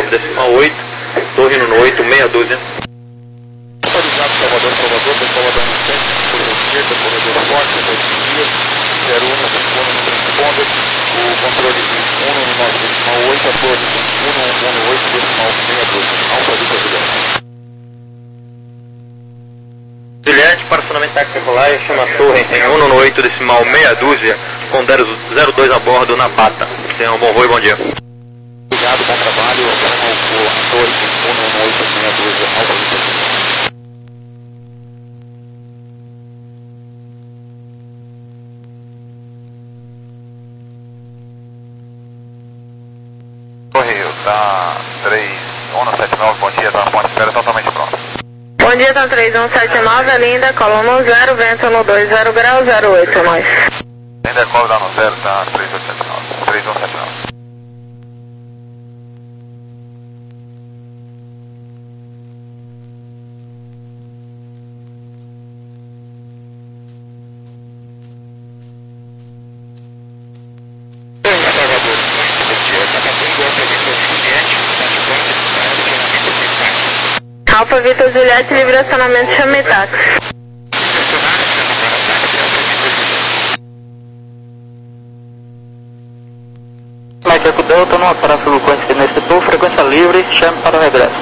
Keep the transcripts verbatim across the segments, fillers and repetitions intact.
nove decimal oito, torre no oito, meia dúzia. Autorizado Salvador, Salvador, decola da sete, corredor esquerda, corredor forte, dois dias, zero um, responda, não responda, o controle de um no nove decimal oito, a torre um no oito decimal meia dúzia, Alfa Vitor Juliette. Juliette, para acionamento táxi decolagem, chama a torre em um no oito decimal meia dúzia, com zero dois a bordo na bata. Tenha um bom voo e bom dia. Obrigado, bom trabalho, chama a torre em um no oito meia dúzia, Alfa Vitor Juliette. Correio, tá três um sete nove, bom dia, tá na ponte de espera totalmente pronto. Bom dia, tá três um sete nove, Alinda, coluna zero, vento no dois zero grau, zero oito, nós. Ainda é cola no zero, tá três oito sete nove, três um sete nove. Alfa Vitor Juliette, livre acionamento, chame táxi. Mike Delta, numa parada frequência nesse setor, frequência livre, chame para o regresso.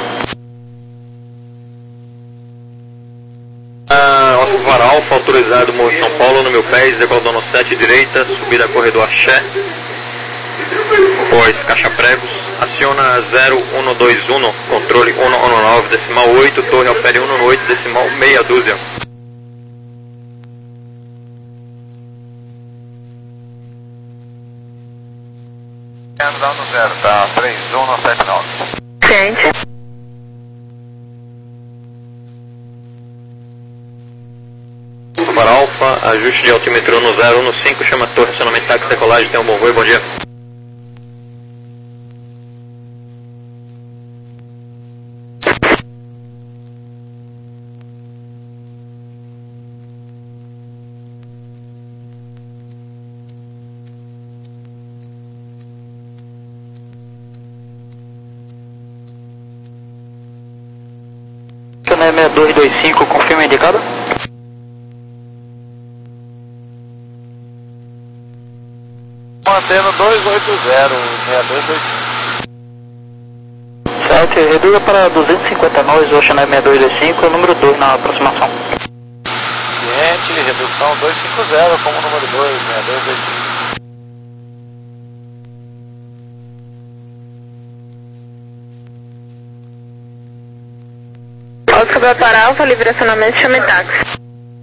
Ah, Oscar Alfa, autorizado Morro São Paulo, no meu pés, decolador sete direita, subida corredor Axé, pois caixa pregos, aciona zero um dois um, controle um nove decimal oito, torre opere um oito decimal meia dúzia. Andando no zero, tá três um sete nove. Ciente. Para Alfa, ajuste de altímetro no zero um cinco, chama a torre, acionamento táxi decolagem, tenha um bom voo e bom dia. seis dois dois cinco, confirma indicado. Mantendo dois oito zero, seis dois dois cinco. sete, reduza para duzentos e cinquenta nós, Ocean seis dois dois cinco, número dois na aproximação. Cliente, redução dois cinco zero, como número dois, seis dois dois cinco. Oscar para Alfa, livre acionamento, chame táxi.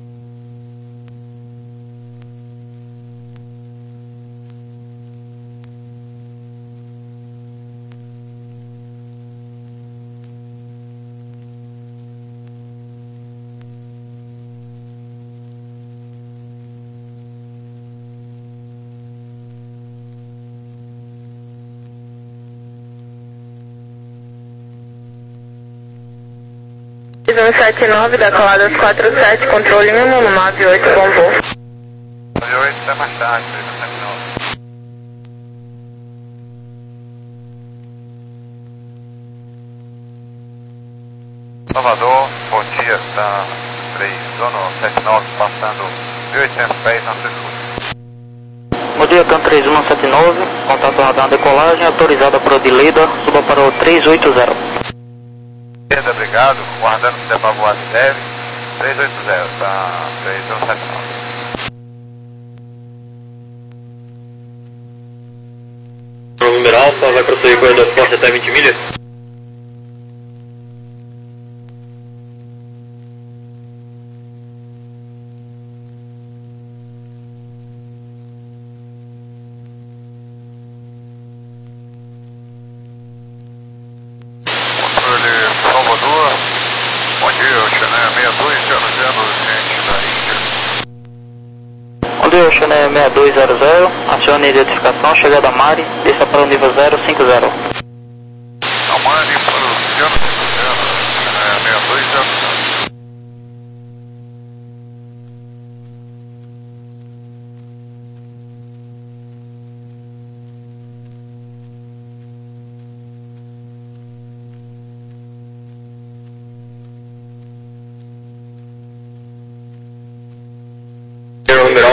um sete nove, decoladas quatro sete, controle um nove oito, bom voo. nove oito, até mais tarde, três um sete nove. Salvador, bom dia, está três um sete nove, passando mil e oitocentos pés na sua escuta. Bom dia, Can três um sete nove, contato radar decolagem, autorizada por Odileda, suba para o três oito zero. Obrigado, guardando se der para voar se deve, três oito zero, tá três um sete nove. Número Alfa, vai prosseguir corredor forte até vinte milhas. Salvador, bom dia, Ocean seis dois zero zero, gente da Índia. Bom dia, Ocean seis dois zero zero, acione a identificação, chegada a Mari, desça para o nível zero cinco zero. Amani para o Oceano seis dois zero zero.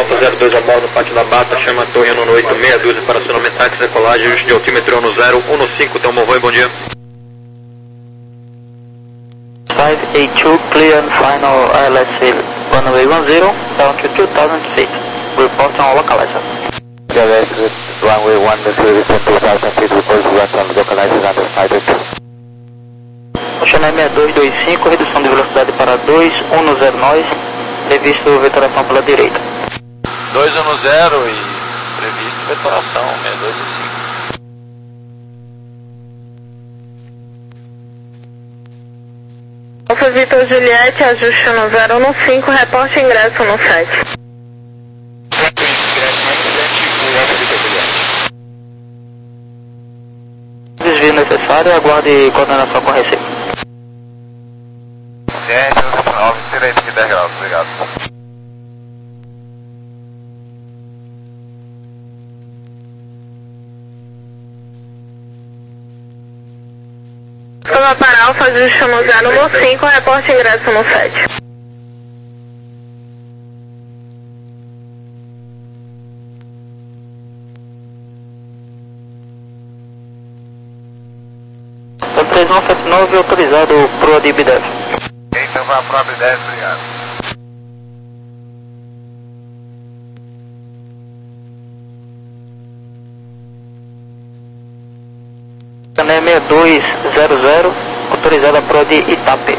Alfa zero dois a bordo no pátio da Bata, chama a torre um oito meia dúzia para acionamento táxi, decolagem, ajuste de altímetro no zero um cinco, tem um bom voo e bom dia. five eight two, clear and final L S C runway one zero, down to two thousand feet. Report on localizer. L S runway one zero, two thousand feet, report on localizer under five. Oceané seis dois dois cinco, redução de velocidade para dois um zero nós, previsto vetoração pela direita. dois um zero e previsto vetoração seis dois dois cinco. Alfa Vitor Juliette, ajuste no zero um cinco, reporte ingresso no sete. Desvio necessário, aguarde coordenação com receita. Ciência, nove, direito aqui dez graus, obrigado. Toma para Alfa, ajuste no zero um cinco, reporte ingresso no sete. três um sete nove, autorizado pro Adib dez. Então vai para a dez, obrigado. Oceané seis dois zero zero, autorizada pro de Itape.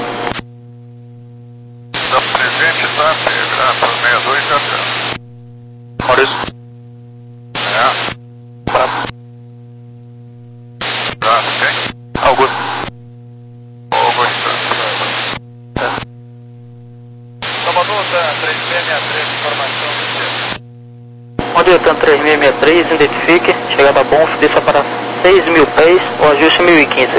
Da presente Itape, graça seis dois zero zero. Maurício. É. Bravo. Graça, quem? Augusto. Augusto. Salvador, da três seis seis três, informação do dia. Onde eu tenho três seis seis três, identifique, chegada a Bonf, desça para seis mil pés, o ajuste mil e quinze.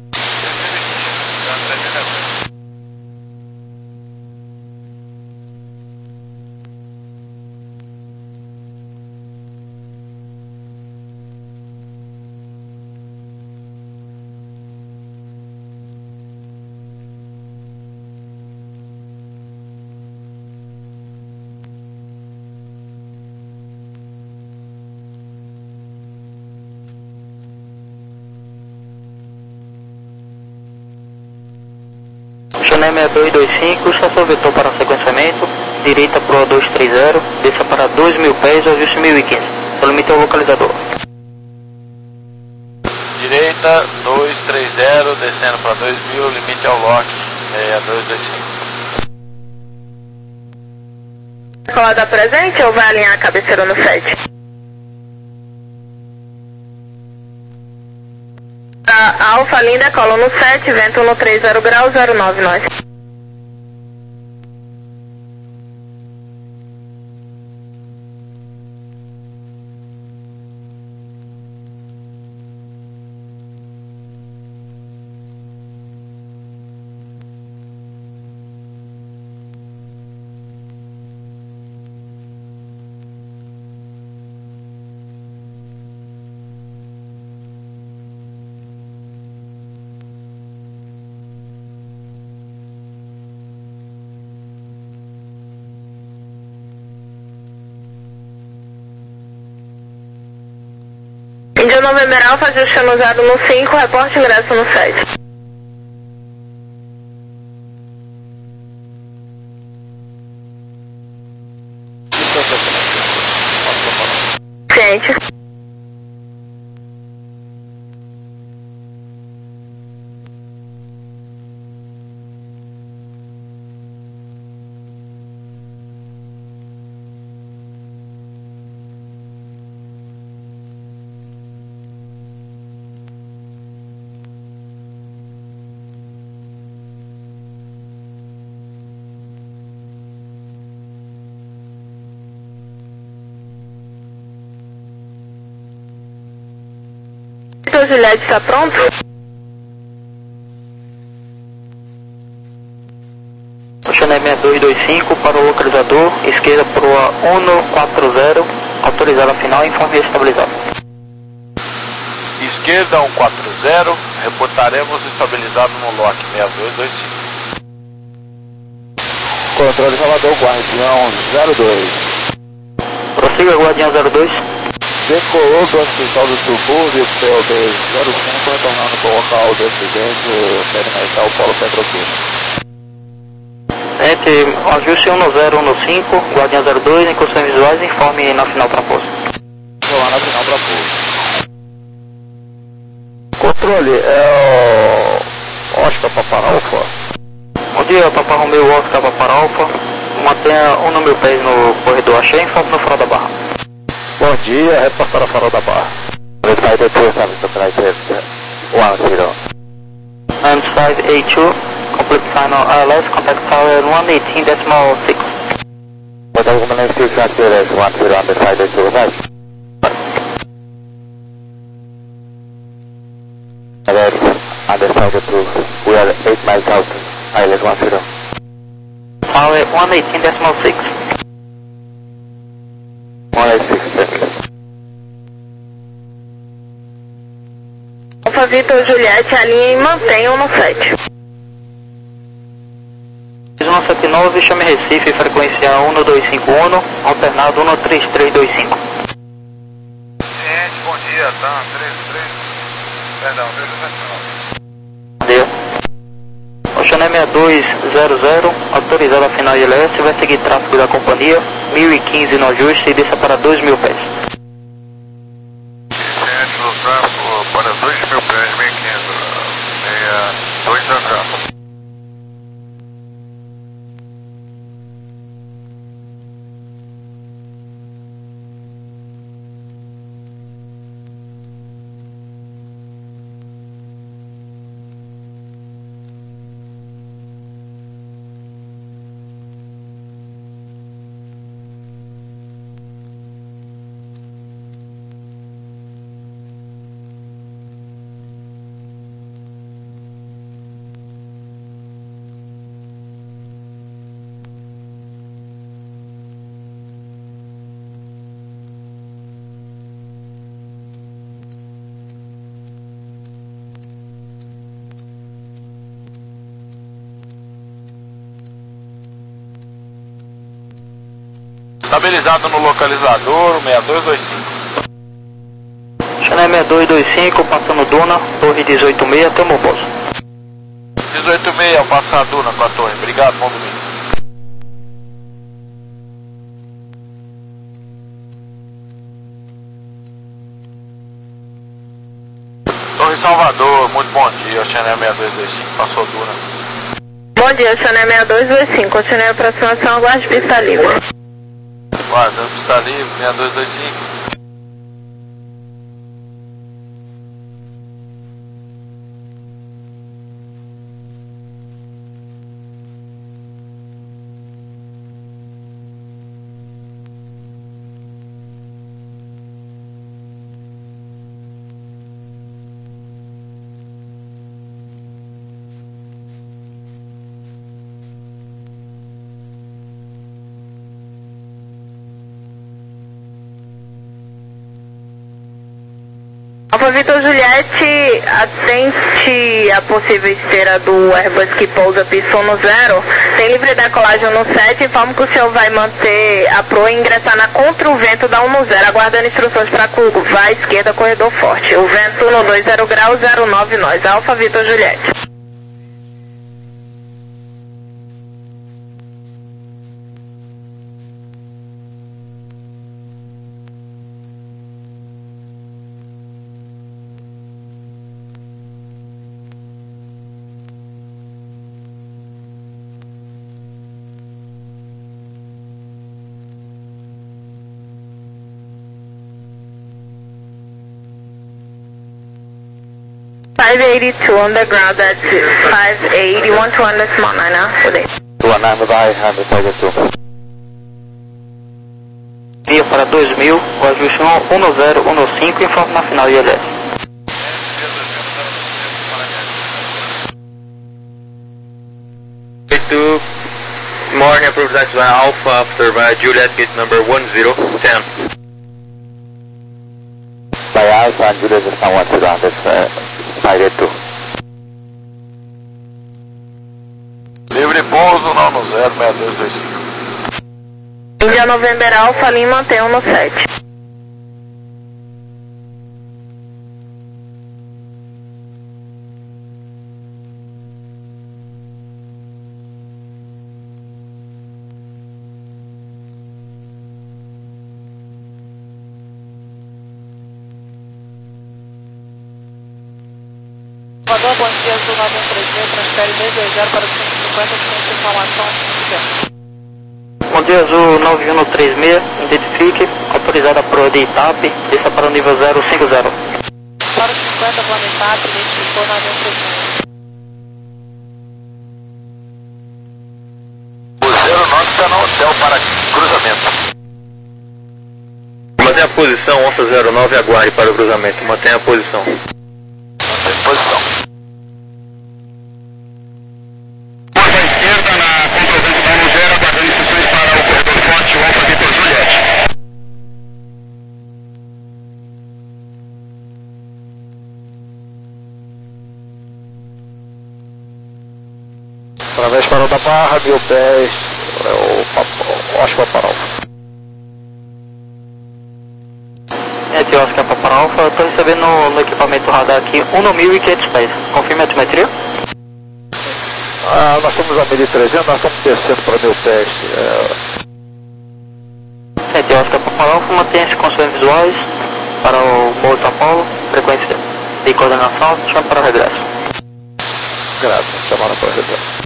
Oceané seis dois dois cinco, estação vetor para sequenciamento, direita pro dois três zero, desça para dois mil pés, ajuste mil e quinze. O limite é o localizador. Direita, dois três zero, descendo para dois mil, limite ao lock, seis dois dois cinco. Colada presente ou vai alinhar a cabeceira no sete? A Alfa Linda, cola no sete, vento no três zero graus, zero nove nós. Índia November Alfa, ajuste anusado no cinco, reporte ingresso no sete. Ciente. O Juliette está pronto? Oceané seis dois dois cinco para o localizador, esquerda para o um quatro zero, autorizada final, informe estabilizado. Esquerda um quatro zero, reportaremos estabilizado no lock seis dois dois cinco. Controle Salvador, Guardião zero dois. Prossiga, Guardião zero dois. Decolou do hospital do subúrbio, P O B zero cinco, retornando para o local do acidente, perimetral Polo Petroquímico. Entre ajuste um zero um cinco, Guardião zero dois, incursões visuais, informe na final para pouso. Vou lá na final para pouso. Controle, é o Oscar Papa Alfa. Bom dia, Papa Romeo, Oscar Papa Alfa. Mantenha um número pés no corredor Axé, informe no farol da barra. Bom dia, reportar a farol da barra. Five two seven supplied one zero. And five eight two, complete final I L S, contact tower one eighteen decimal six. What are the next two factors one zero on the side of two five? On the side of two, we are eight miles out, I L S one zero. Tower one eighteen decimal six. one eighteen six. Alfa Vitor Juliette, alinha e mantenha um no sete. um sete nove, chame Recife, frequência um dois cinco um, alternado um três três dois cinco. Ciente, bom dia, tá? três três, perdão, três sete nove. Bom dia. Oceané seis dois zero zero, autorizado a final I L S, vai seguir tráfego da companhia, mil e quinze no ajuste e desça para dois mil pés. Ciente no tráfego para dois mil pés, mil e quinze, seis dois zero zero. Estabilizado no localizador, seis dois dois cinco. Oceané seis dois dois cinco, passando Duna, torre dezoito seis, até o meu pouso. dezoito seis, ao passar a Duna com a torre. Obrigado, bom domingo. Torre Salvador, muito bom dia. Oceané seis dois dois cinco, passou Duna. Bom dia, Oceané seis dois dois cinco, Oceané aproximação, aguarde pista livre. Guarda, pista livre, seis dois dois cinco. Alfa Vitor Juliette, atente a possível esteira do Airbus que pousa pista no zero. Tem livre decolagem no sete, informo que o senhor vai manter a proa e ingressar na contra o vento da um no zero, aguardando instruções para curva à esquerda, corredor forte. O vento no dois zero graus, zero nove nós. Alfa Vitor Juliette. five eighty-two on the ground, that's five eighty-one to on the small nine now, good day. Tua nave vai, Hamilton, pega tu. Via para dois mil, o ajuste um zero um cinco, informe na final I L S. two, morning approved taxi by Alpha after by Juliet gate number one zero ten. By Alpha and Juliet estão one zero, that's uh, five two. Livre pouso, não no zero, seis dois dois cinco. Índia November Alpha, Lima, mantém um no sete. Salvador, bom dia, Azul nove um três seis, transfere dois dois zero para o cento e cinquenta, sem informação, fica. Bom dia, Azul nove um três seis, identifique, autorizada para de Itap, desça para o nível zero cinco zero. Para o cinquenta, Planetap, identificou nove um três seis. O zero nove está no hotel para cruzamento. Mantenha a posição, Onça zero nove, aguarde para o cruzamento. Mantenha a posição. Mantém posição. Curva à esquerda na contorvente da Luzera, aguardando instruções para o corredor forte, Alfa Vitor Juliette. Através para o da Barra, mil pés, é o Oscar para Alfa. É de Oscar para Alfa, eu estou recebendo no, no equipamento radar aqui um no mil e quinhentos pés. Confirme a altimetria? Ah, nós estamos a mil e trezentos, nós estamos descendo para mil pés. É... É de Oscar para Alfa, mantenha-se com ações visuais para o Morro de São Paulo, frequência de coordenação, chama para o regresso. Graças, chamaram para o regresso.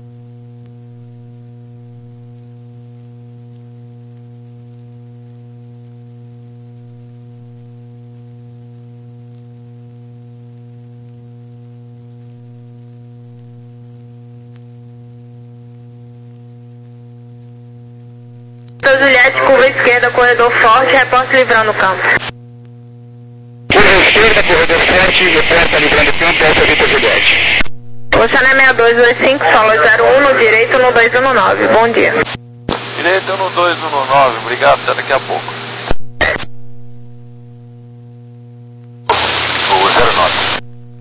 Juliette, curva esquerda, corredor forte, reporte livrando o campo. Curva esquerda, corredor forte, reporta livrando o campo, Alfa Vitor Juliette. Oceané seis dois dois cinco, solo zero um, no direito no dois um nove, bom dia. Direito no dois um nove, obrigado, até daqui a pouco. O zero nove.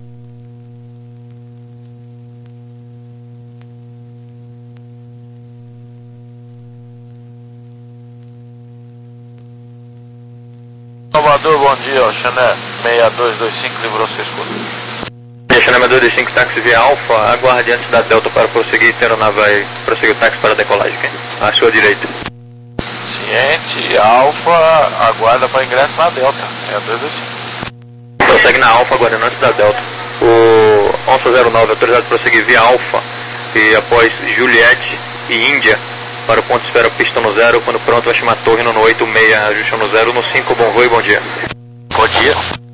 Salvador, bom dia, o Xané seis dois dois cinco, livrou sua escuta. Xané seis dois dois cinco, táxi via Alfa, aguarde antes da Delta para prosseguir, Teroná vai prosseguir o táxi para a decolagem, okay? À sua direita. Ciente, Alfa, aguarda para ingresso na Delta, seis dois dois cinco. Prossegue na Alfa, aguardando antes da Delta. O Onça zero nove, autorizado para prosseguir via Alfa, e após Juliette e Índia, para o ponto de espera pista no zero, quando pronto vai chamar torre no oito seis, ajuste no zero, no cinco, bom voo e bom dia. Bom dia.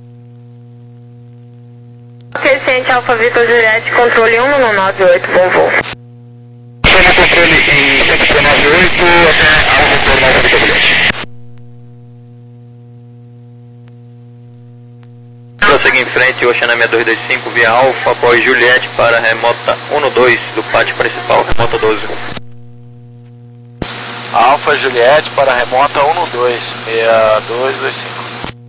Ok, ciente, Alfa Vitor Juliette, controle um no nove oito, bom voo. Chama controle em cento e nove oito até Alfa Vitor Alfa Vitor Juliette. Prossegue em frente, Oceané seis dois dois cinco via Alfa, após Juliette para remota um dois do pátio principal, remota doze. Alfa Juliette para a remota um dois, seis dois dois cinco.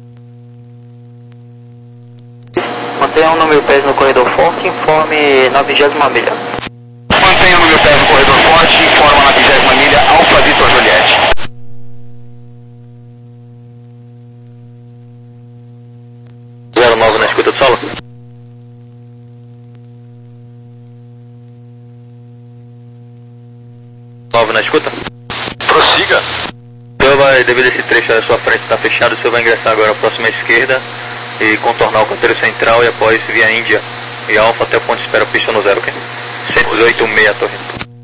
Mantenha um no mil pés no corredor forte, informe na vigésima milha. Mantenha no mil pés no corredor forte, informa na vigésima milha, Alfa Vitor Juliette. zero nove na escuta do solo. nove na escuta. Prossiga. O senhor vai, devido a esse trecho da sua frente estar fechado, o senhor vai ingressar agora a próxima esquerda e contornar o canteiro central e após via Índia e Alfa até o ponto de espera pista no zero, ok? cento e dezoito seis, torre.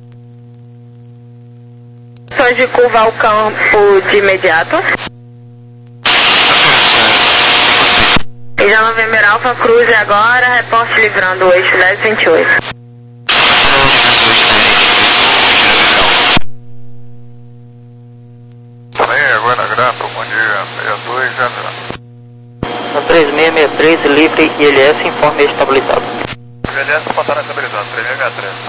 Ações de curva ao campo de imediato. Índia November Alpha, cruze agora, reporte livrando o eixo dez vinte e oito. Aí, agora grato, bom dia, seis dois zero. três seis seis três, livre I L S, informe estabilizado. I L S passar estabilizado, três seis seis três.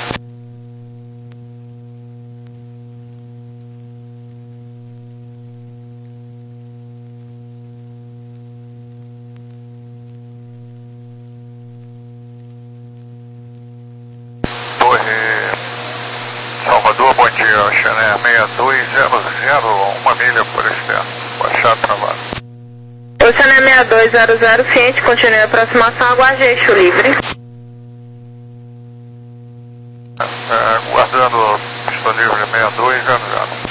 Torre Salvador, bom dia, Xané seis dois zero zero, uma para externo. Baixar trabalho. Oceané seis dois zero zero, ciente, continue a aproximação, aguarde eixo livre. É, guardando pista livre seis dois zero zero.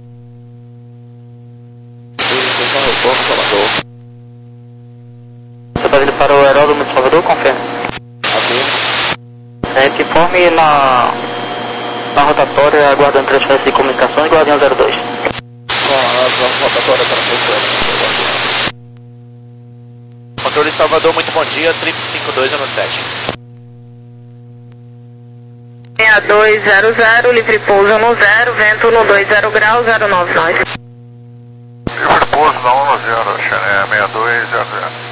Você está vindo para o aeródromo de Salvador, confirma? É, que informe na, na rotatória, aguardando transferência de comunicações, Guardião zero dois. Rotatória para frente. Controle de Salvador, muito bom dia, trip cinco dois zero sete. seis dois zero zero, livre pouso no zero, vento no dois zero graus, zero nove nove. Livre pouso na um zero, Oceané seis dois zero zero.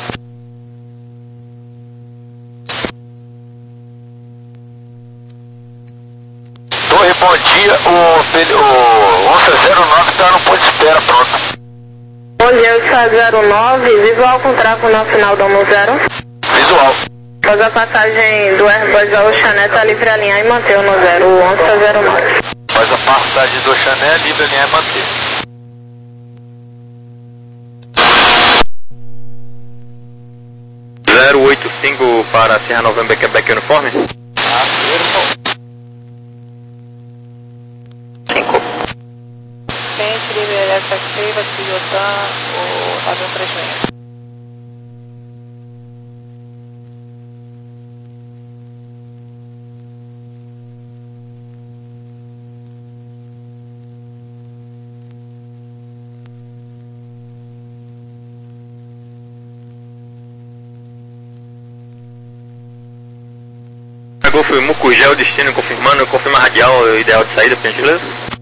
Torre, bom dia, o, o Onça zero nove está no ponto de espera, pronto. Bom dia, Onça zero nove, visual com tráfego na final do Domo zero. Visual. Após a passagem do Airbus ao Oceané, está livre alinhar e manter no zero, o Onça zero nove. Faz a passagem do Oceané, livre alinhar e manter. zero oito cinco para Serra November, Quebec Uniforme. Ciente, livre L F X, Vasco Yotan, o avião três seis. Golf Mucugel, destino confirmando, confirma radial ideal de saída, por gentileza.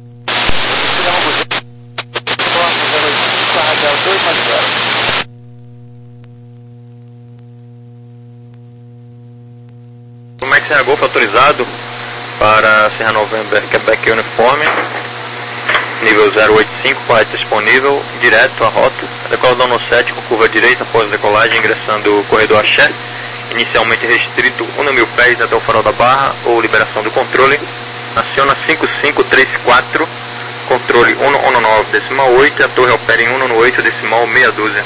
Como é que Serra Golf autorizado para Serra November, Quebec Uniforme, nível zero oito cinco, correto disponível, direto a rota, decolador no sete com curva direita após decolagem, ingressando o corredor Axé, inicialmente restrito um mil pés até o farol da barra ou liberação do controle, aciona cinco cinco três quatro, controle um um nove decimal oito, a torre opera em um oito decimal meia dúzia.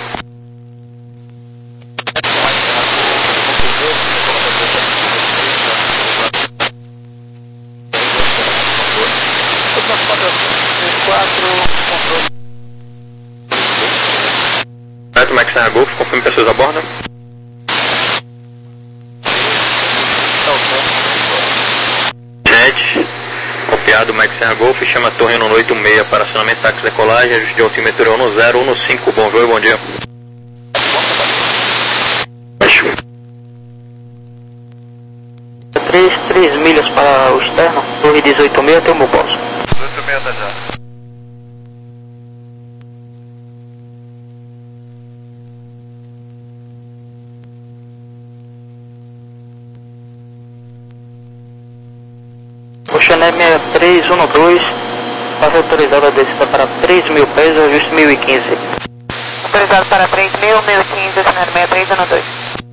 Correto, Max Serra Golf, confirme pessoas a bordo. Jet, copiado Max Serra Golf, chama a torre um oito seis para acionamento, táxi, decolagem, ajuste de altimetria um zero um cinco, bom voo e bom dia. três, três milhas para o externo, torre dezoito seis, tem o meu bolso. dezoito seis da já. Oceané seis três um dois, fase autorizada a descida para três mil pés, ajuste mil e quinze. Autorizado para três mil, mil e quinze, Oceané seis três um dois.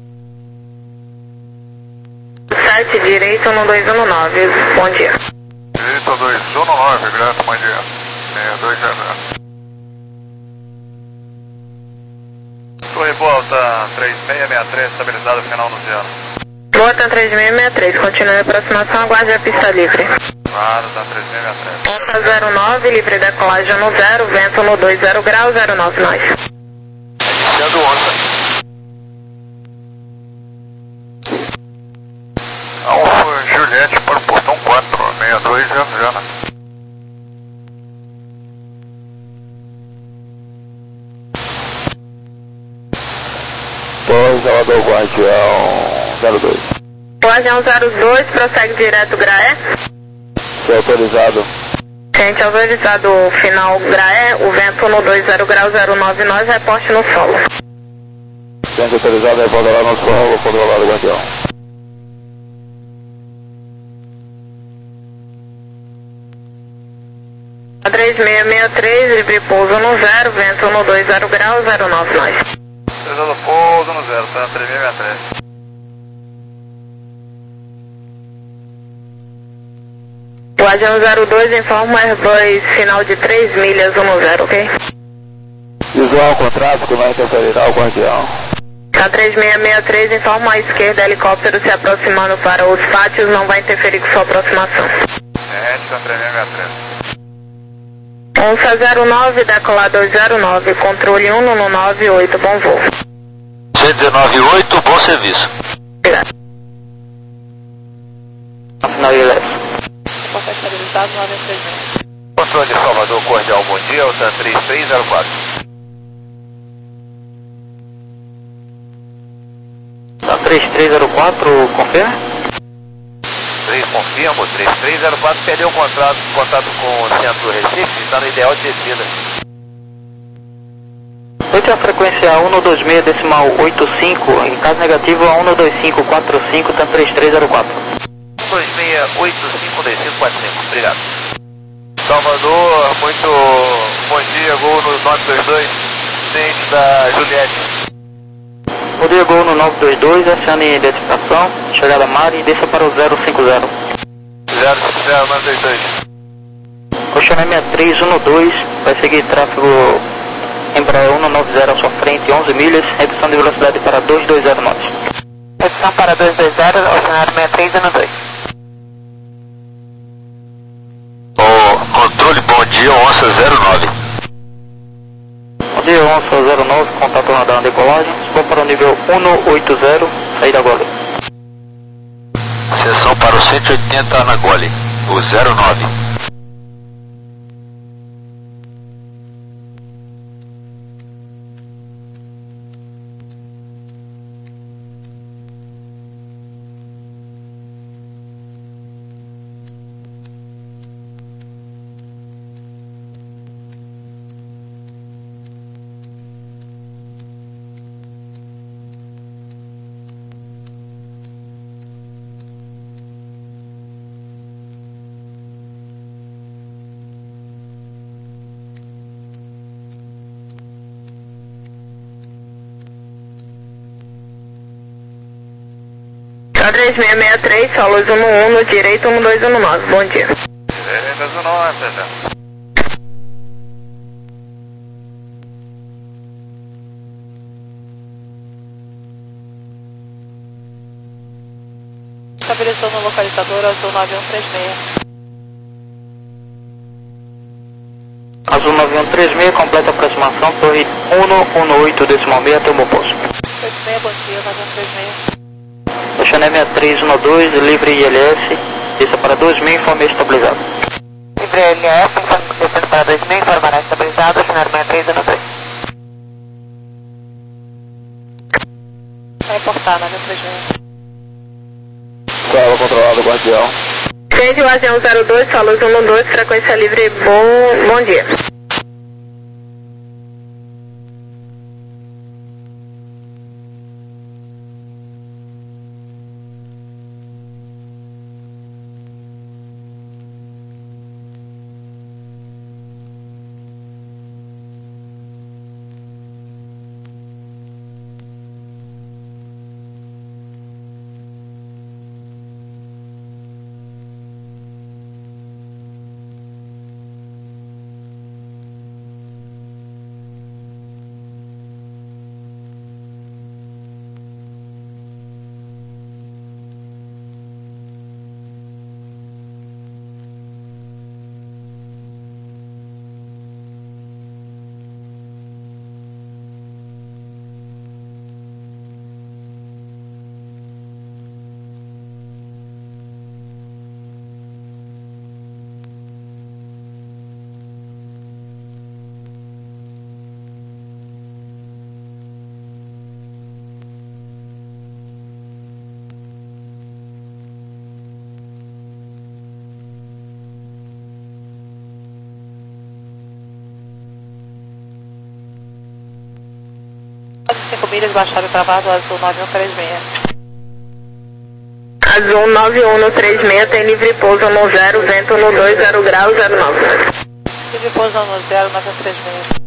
Site direito um dois um nove, bom dia. Direito dois um nove, grato, bom dia. seis dois zero zero. Torre Boa Alta três seis seis três, estabilizado final no zero. Volta três seis seis três, continue a aproximação, aguarde a pista livre. Claro, tá três seis seis três. Onça zero nove, livre decolagem no zero, vento no dois zero graus, zero nove nove. Iniciando Onça. Alfa Juliette para o portão quatro, seis dois zero zero. Torre Salvador, Guardião zero dois. Guardião zero dois, prossegue direto Graé. Se autorizado. Ciente, autorizado final Graé, o vento no dois zero graus, zero nove nove, reporte no solo. Ciente autorizado, reporta lá no solo, controlado Guardião. três seis seis três, livre pouso no zero, vento no dois zero graus, zero nove nove. Autorizado pouso no zero, tá três seis seis três. Guardião zero dois, informa o Airbus final de três milhas um zero, ok? Visual com tráfego, não interferirá o guardião. K três seis seis três, informa à esquerda, helicóptero se aproximando para os pátios, não vai interferir com sua aproximação. É, K três seis seis três. Onça zero nove, decolar dois zero nove, controle um no nove oito, bom voo. C dezenove oito, bom serviço. Obrigado. Final I L S. Porta estabilizado, nove três seis. Controle de Salvador, cordial, bom dia, Altan três três zero quatro. Tá, três três zero quatro, confirma? três, confirmo, três três zero quatro, perdeu o contato, contato com o centro do Recife, está no ideal de descida. Oito a frequência um dois seis decimal oito cinco, em caso negativo a um dois cinco quatro cinco, tá três três zero quatro. um dois seis oito cinco dois cinco quatro cinco, obrigado. Salvador, muito bom dia, gol no nove dois dois, descende da Juliette. Bom dia, gol no nove dois dois, acione identificação, chegada Mari e desça para o zero cinco zero. zero cinco zero nove dois dois. Colchonete sessenta e três um dois, vai seguir tráfego Embraer cento e noventa à sua frente, onze milhas, redução de velocidade para duzentos e vinte knots. Redução para duzentos e vinte, oceanário sessenta e três um dois. O controle, bom dia, Onça zero nove. Bom dia, Onça zero nove, contato radar na decolagem, suba para o nível cento e oitenta, saída Gole. Seção para o cento e oitenta na Gole, o zero nove. K três seis seis três, solos um um, no direito um dois um nove, bom dia. É, dois um nove, César. Estabilizou no localizador azul nove um três seis. Azul nove um três seis, completa aproximação, torre cento e dezoito decimal seis até o meu posto. três seis, bom dia, nove um três seis. Colchonete sessenta e três um dois, livre I L S, desça para dois mil, informe estabilizado. Livre I L S, descendo para dois mil, informará estabilizado, oceanário sessenta e três um dois. Vai reportar, nove um três seis. Sala controlada, guardião. Gente, o avião zero dois, solos um dois, frequência livre, bom, bom dia. cinco milhas, baixado travado, azul nove um três seis. Azul nove um três seis, tem livre pouso no zero, vento no dois zero grau, zero nove. Livre pouso no zero, nove um três seis.